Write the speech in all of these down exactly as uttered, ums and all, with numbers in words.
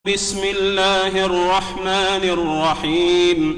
بسم الله الرحمن الرحيم.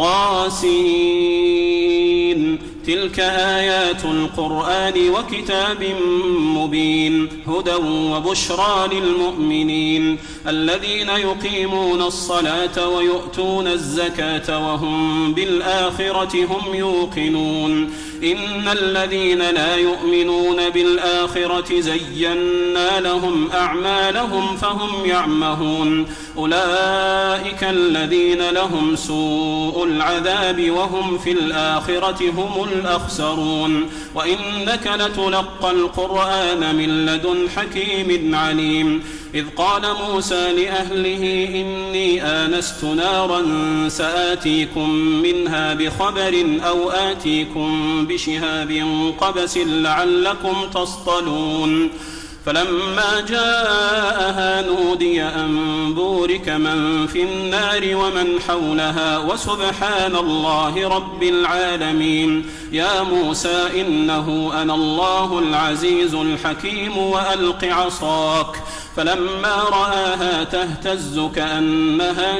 طاسين. تلك آيات القرآن وكتاب مبين هدى وبشرى للمؤمنين الذين يقيمون الصلاة ويؤتون الزكاة وهم بالآخرة هم يوقنون. إن الذين لا يؤمنون بالآخرة زينا لهم أعمالهم فهم يعمهون. أولئك الذين لهم سوء العذاب وهم في الآخرة هم الأخسرون. وإنك لتلقى القرآن من لدن حكيم عليم. إذ قال موسى لأهله إني آنست نارا سآتيكم منها بخبر أو آتيكم بشهاب قبس لعلكم تصطلون. فلما جاءها نودي أن بورك من في النار ومن حولها وسبحان الله رب العالمين. يا موسى إنه أنا الله العزيز الحكيم وألق عصاك. فلما رآها تهتز كأنها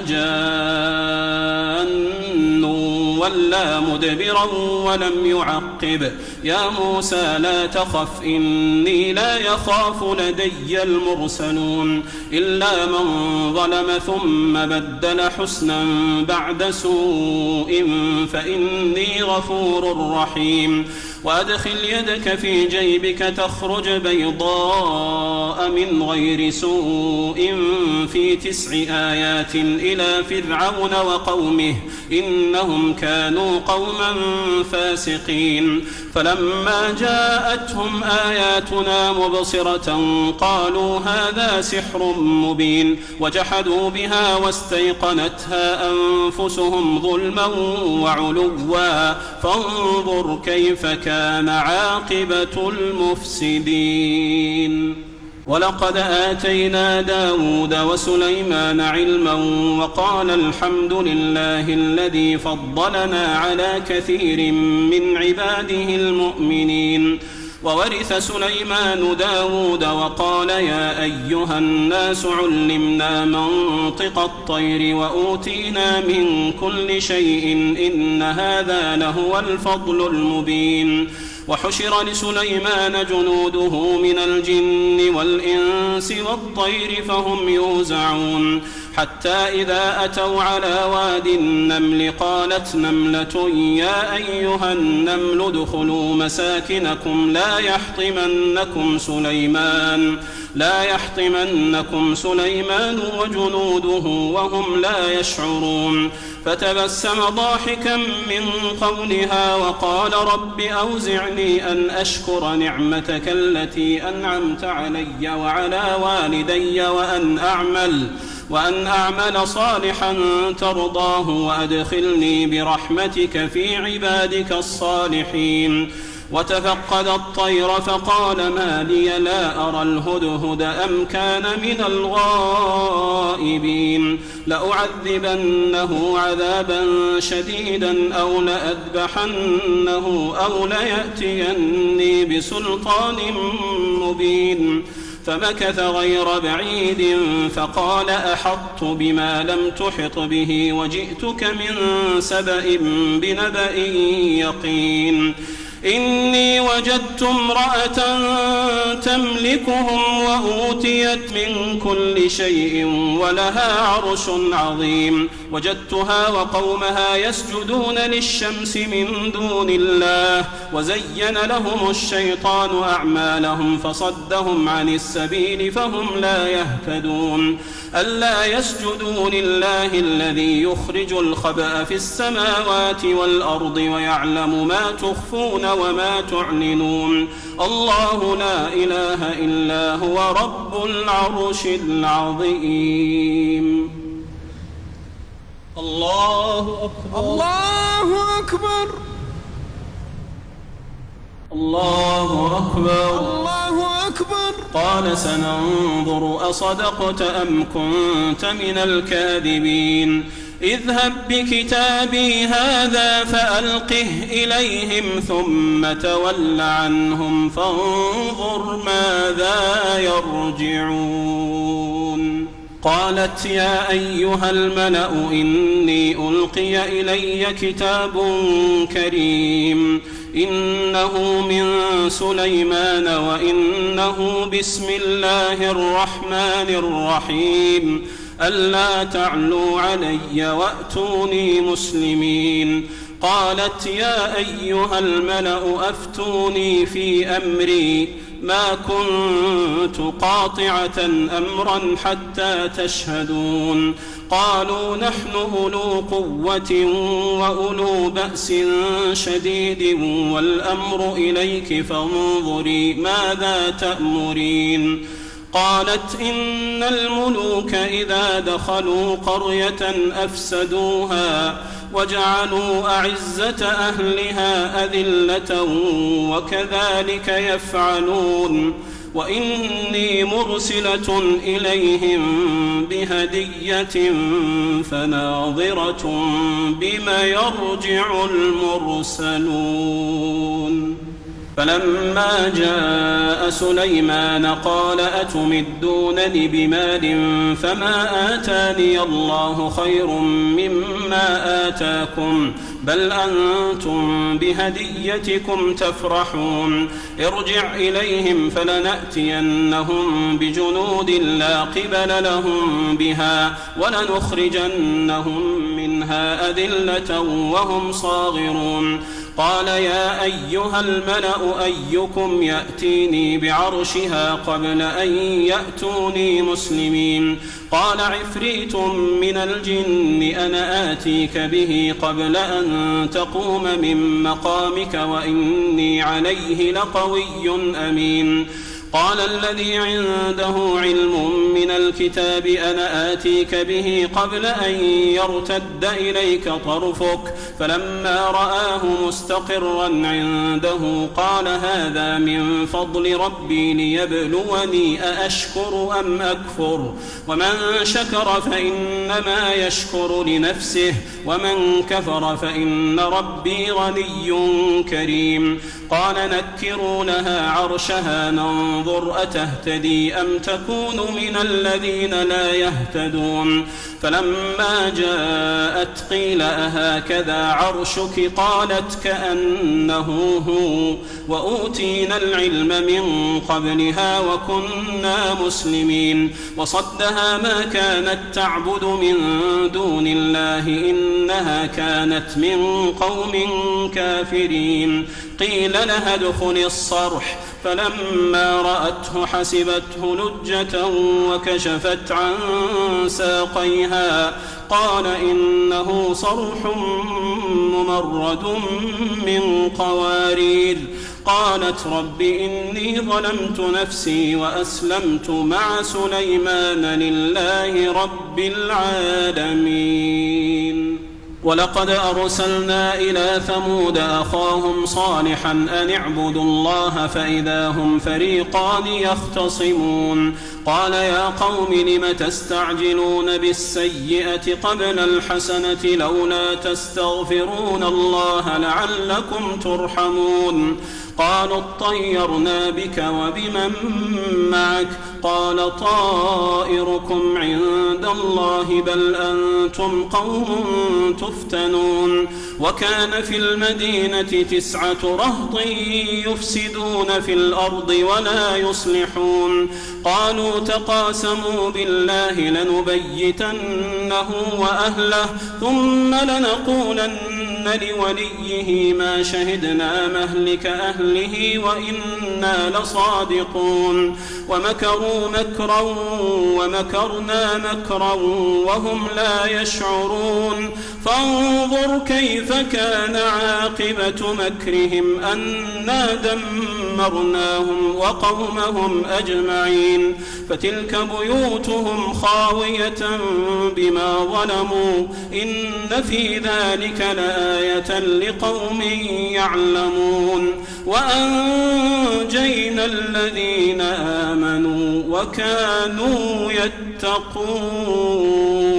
جان ولا مدبرا ولم يعقب. يا موسى لا تخف إني لا يخاف لدي المرسلون. إلا من ظلم ثم بدل حسنا بعد سوء فإني غفور رحيم. وأدخل يدك في جيبك تخرج بيضاء من غير سوء في تسع آيات إلى فرعون وقومه إنهم كانوا قوما فاسقين. فلما جاءتهم آياتنا مبصرة قالوا هذا سحر مبين وجحدوا بها واستيقنتها أنفسهم ظلما وعلوا فانظر كيف كان عاقبة المفسدين. ولقد آتينا داود وسليمان علما وقال الحمد لله الذي فضلنا على كثير من عباده المؤمنين. وورث سليمان داود وقال يا أيها الناس علمنا منطق الطير وأوتينا من كل شيء إن هذا لهو الفضل المبين. وحشر لسليمان جنوده من الجن والإنس والطير فهم يوزعون. حتى إذا أتوا على واد النمل قالت نملة يا أيها النمل ادخلوا مساكنكم لا يحطمنكم سليمان لا يحطمنكم سليمان وجنوده وهم لا يشعرون. فتبسم ضاحكا من قولها وقال رب أوزعني أن أشكر نعمتك التي أنعمت علي وعلى والدي وأن أعمل وأن أعمل صالحا ترضاه وأدخلني برحمتك في عبادك الصالحين. وتفقد الطير فقال ما لي لا أرى الهدهد أم كان من الغائبين. لأعذبنه عذابا شديدا أو لأذبحنه أو ليأتيني بسلطان مبين. فمكث غير بعيد فقال أحطت بما لم تحط به وجئتك من سبأ بنبأ يقين. إني وجدت امرأة تملكهم وأوتيت من كل شيء ولها عرش عظيم. وجدتها وقومها يسجدون للشمس من دون الله وزين لهم الشيطان أعمالهم فصدهم عن السبيل فهم لا يهتدون. ألا يسجدوا لله الذي يخرج الخبأ في السماوات والأرض ويعلم ما تخفون وما تعلنون. الله لا إله إلا هو رب العرش العظيم. الله أكبر الله أكبر الله أكبر الله أكبر. قال سننظر أصدقت أم كنت من الكاذبين. اذهب بكتابي هذا فألقه إليهم ثم تول عنهم فانظر ماذا يرجعون. قالت يا أيها الملأ إني ألقي إلي كتاب كريم إنه من سليمان وإنه بسم الله الرحمن الرحيم ألا تعلوا علي وأتوني مسلمين. قالت يا أيها الملأ أفتوني في أمري ما كنت قاطعة أمرا حتى تشهدون. قالوا نحن أولو قوة وأولو بأس شديد والأمر إليك فانظري ماذا تأمرين. قالت إن الملوك إذا دخلوا قرية أفسدوها وجعلوا أعزة أهلها أذلة وكذلك يفعلون وإني مرسلة إليهم بهدية فناظرة بما يرجع المرسلون. فلما جاء سليمان قال أتمدونني بمال فما آتاني الله خير مما آتاكم بل أنتم بهديتكم تفرحون. ارجع إليهم فلنأتينهم بجنود لا قبل لهم بها ولنخرجنهم منها أذلة وهم صاغرون. قال يا أيها الملأ أيكم يأتيني بعرشها قبل أن يأتوني مسلمين. قال عفريت من الجن أنا آتيك به قبل أن تقوم من مقامك وإني عليه لقوي أمين. قال الذي عنده علم من الكتاب أنا آتيك به قبل أن يرتد إليك طرفك فلما رآه مستقرا عنده قال هذا من فضل ربي ليبلوني أأشكر أم أكفر ومن شكر فإنما يشكر لنفسه ومن كفر فإن ربي غني كريم. قال نكروا لها عرشها ننظر أتهتدي أم تكون من الذين لا يهتدون. فلما جاءت قيل أهكذا عرشك قالت كأنه هو وأوتينا العلم من قبلها وكنا مسلمين. وصدها ما كانت تعبد من دون الله إنها كانت من قوم كافرين. قيل لها ادخل الصرح فلما رأته حسبته لجة وكشفت عن ساقيها قال إنه صرح ممرد من قوارير. قالت رب إني ظلمت نفسي وأسلمت مع سليمان لله رب العالمين. ولقد أرسلنا إلى ثمود أخاهم صالحا أن اعبدوا الله فإذا هم فريقان يختصمون. قال يا قوم لم تستعجلون بالسيئة قبل الحسنة لولا تستغفرون الله لعلكم ترحمون. قالوا اطيرنا بك وبمن معك قال طائركم عند الله بل أنتم قوم تفتنون. وكان في المدينة تسعة رهط يفسدون في الأرض ولا يصلحون. قالوا تقاسموا بالله لنبيتنه وأهله ثم لنقولن لوليه ما شهدنا مهلك أهله وإنا لصادقون. ومكروا مكرا ومكرنا مكرا وهم لا يشعرون. فانظر كيف كان عاقبة مكرهم أنا دمرناهم وقومهم أجمعين. فتلك بيوتهم خاوية بما ظلموا إن في ذلك لآية لقوم يعلمون. وأنجينا الذين آمنوا وكانوا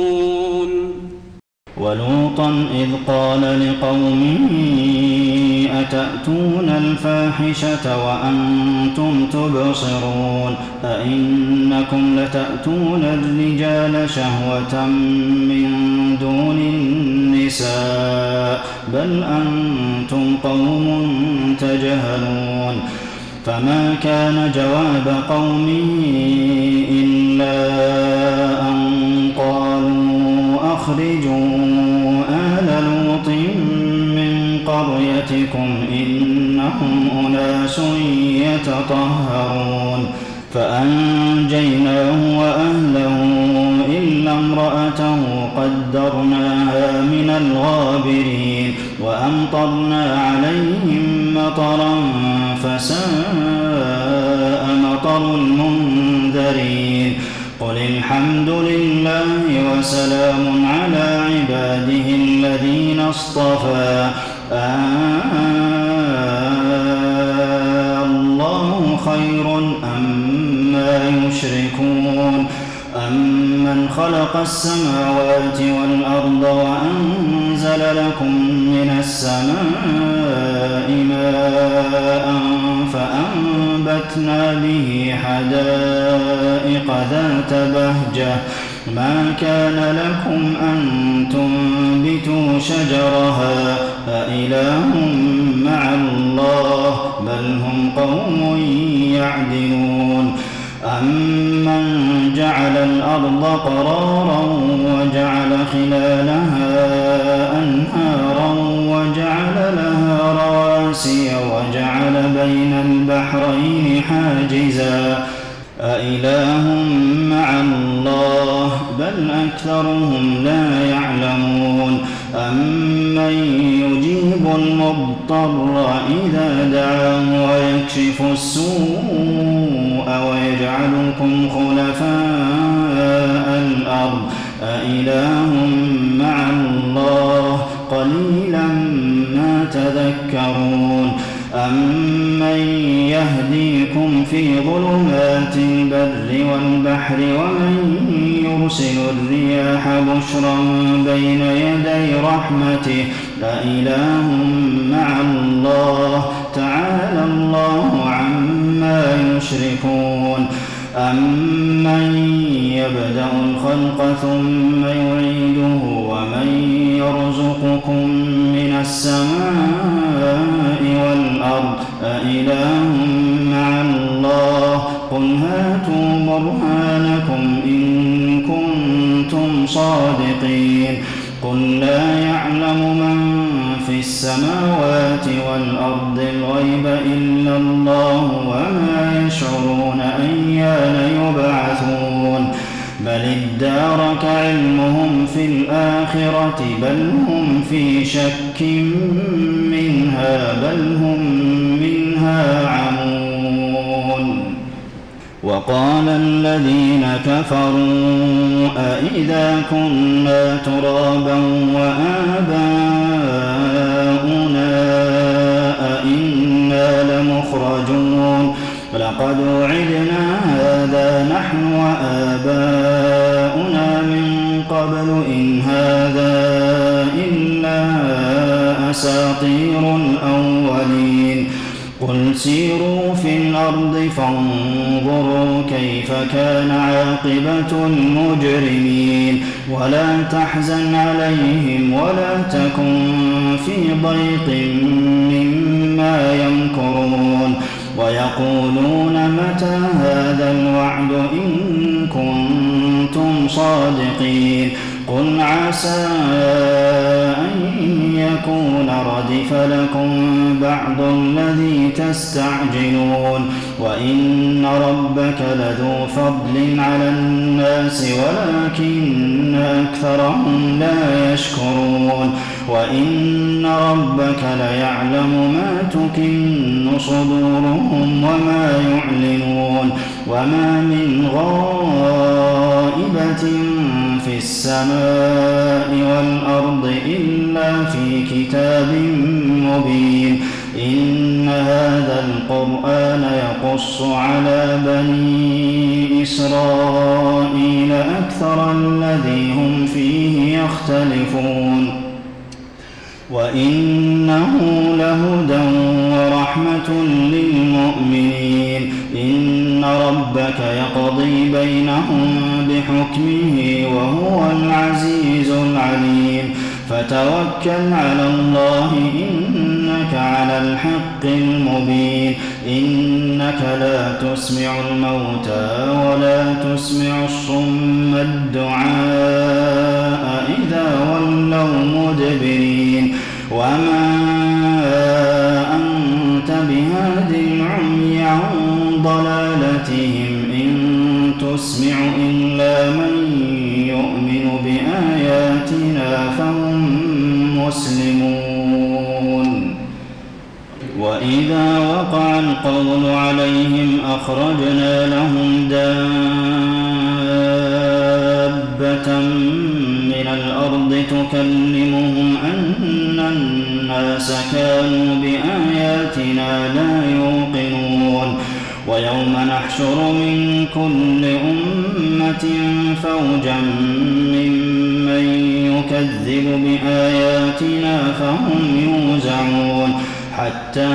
يتقون. ولوطا إذ قال لقومه أتأتون الفاحشة وأنتم تبصرون أئنكم لتأتون الرجال شهوة من دون النساء بل أنتم قوم تجهلون فما كان جواب قومه إلا أن قالوا أخرجوا آل لوط من قريتكم إنهم أناس يتطهرون فأنجيناه وأهله إلا امرأته قدرناها من الغابرين وأمطرنا عليهم مطرا فساء مطر المنذرين قل الحمد لله وسلام على عباده الذين اصطفى الله خير أما يشركون أمن خلق السماوات والأرض وأنزل لكم من السماء ماء فأنبتنا به حدائق ذات بهجة ما كان لكم أن تنبتوا شجرها أإله مع الله بل هم قوم يعدلون أمن جعل الأرض قرارا وجعل خلالها أنهارا وجعل لها رواسي وجعل بين البحرين حاجزا أإله مع الله بل أكثرهم لا يعلمون أمن يجيب المضطر إذا دعاه ويكشف السوء ويجعلكم خلفاء الأرض أإله مع الله قليلا ما تذكرون أمن يهديكم في ظلمات البر والبحر ومن يرسل الرياح بشرا بين يدي رحمته أإله مع الله تعالى الله عما يشركون أمن يبدأ الخلق ثم يعيده ومن يرزقكم من السماء والأرض أإله مع الله قل هاتوا برهانكم إن كنتم صادقين قل لا يعلم من في السماوات والأرض الغيب إلا الله وما يشعرون أيان يبعثون بل ادارك علمهم في الآخرة بل هم في شك منها بل هم منها عمون وقال الذين كفروا أإذا كنا ترابا وآباؤنا أإنا لمخرجون لقد وعدنا هذا نحن وآباؤنا من قبل إن هذا إلا أساطير الأولين قل سيروا في الأرض فانظروا كيف كان عاقبة المجرمين ولا تحزن عليهم ولا تكن في ضيق مما يمكرون ويقولون متى هذا الوعد إن كنتم صادقين قل عسى أن يكون ردف لكم بعض الذي تستعجلون وإن ربك لذو فضل على الناس ولكن أكثرهم لا يشكرون وإن ربك ليعلم ما تكن صدورهم وما يعلنون وما من غائبة في السماء والأرض إلا في كتاب مبين إن هذا القرآن يقص على بني إسرائيل أكثر الذي هم فيه يختلفون وإنه لهدى ورحمة للمؤمنين إن ربك يقضي بينهم بحكمه وهو العزيز العليم فتوكل على الله إنك على الحق المبين إنك لا تسمع الموتى ولا تسمع الصم الدعاء إذا ولوا مدبرين وما أنت بهاد العمي عن ضلالتهم إن تسمع إلا من يؤمن بآياتنا فهم مسلمون وإذا وقع القول عليهم أخرجنا لهم دابة من الأرض تكلمهم أن الناس كانوا بآياتنا لا يوقنون ويوم نحشر من كل أمة فوجا ممن يكذب بآياتنا فهم يوزعون حتى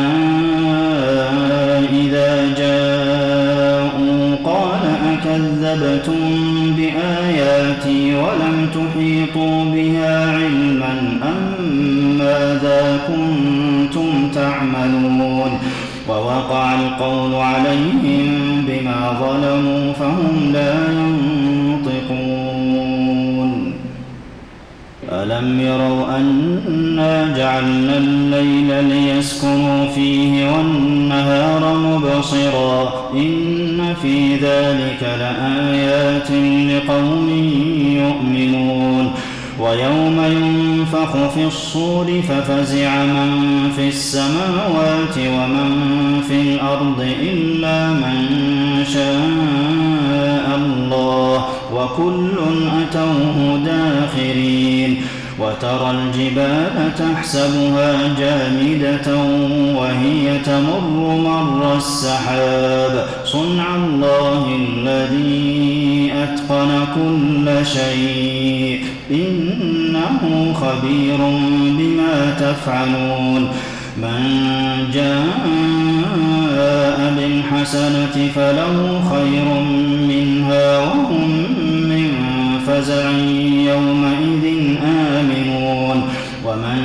إذا جاءوا قال أكذبتم بآياتي ولم تحيطوا بها علما أم ماذا كنتم تعملون ووقع القول عليهم بما ظلموا فهم لا ينطقون ألم يروا أنا جعلنا الليل ليسكنوا فيه والنهار مبصرا إن في ذلك لآيات لقوم يؤمنون ويوم ينفخ في الصور ففزع من في السماوات ومن في الأرض إلا من شاء الله وكل أتوه داخرين وترى الجبال تحسبها جامدة وهي تمر مر السحاب صنع الله الذي أتقن كل شيء إنه خبير بما تفعلون من جاء بالحسنة فله خير منها وهم من فزع يومئذ آمنون ومن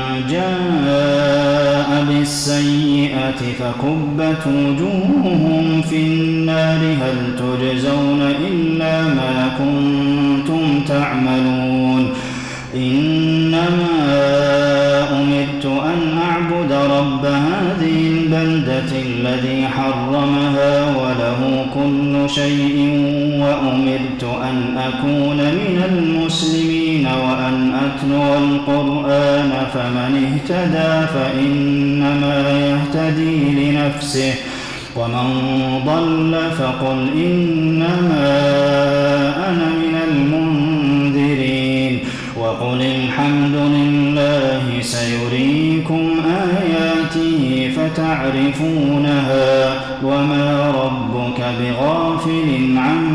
جاء بالسيئة فكبت وجوههم في النار هل تجزون إلا ما كنتم تعملون إنما أمرت أن أعبد رب هذه البلدة الذي حرمها وله كل شيء وأمرت أن أكون من المسلمين وأن أتلو القرآن فمن اهتدى فإنما يهتدي لنفسه ومن ضل فقل إنما أنا من المنذرين وقل الحمد لله سيريكم آياته فتعرفونها وما ربك بغافل عما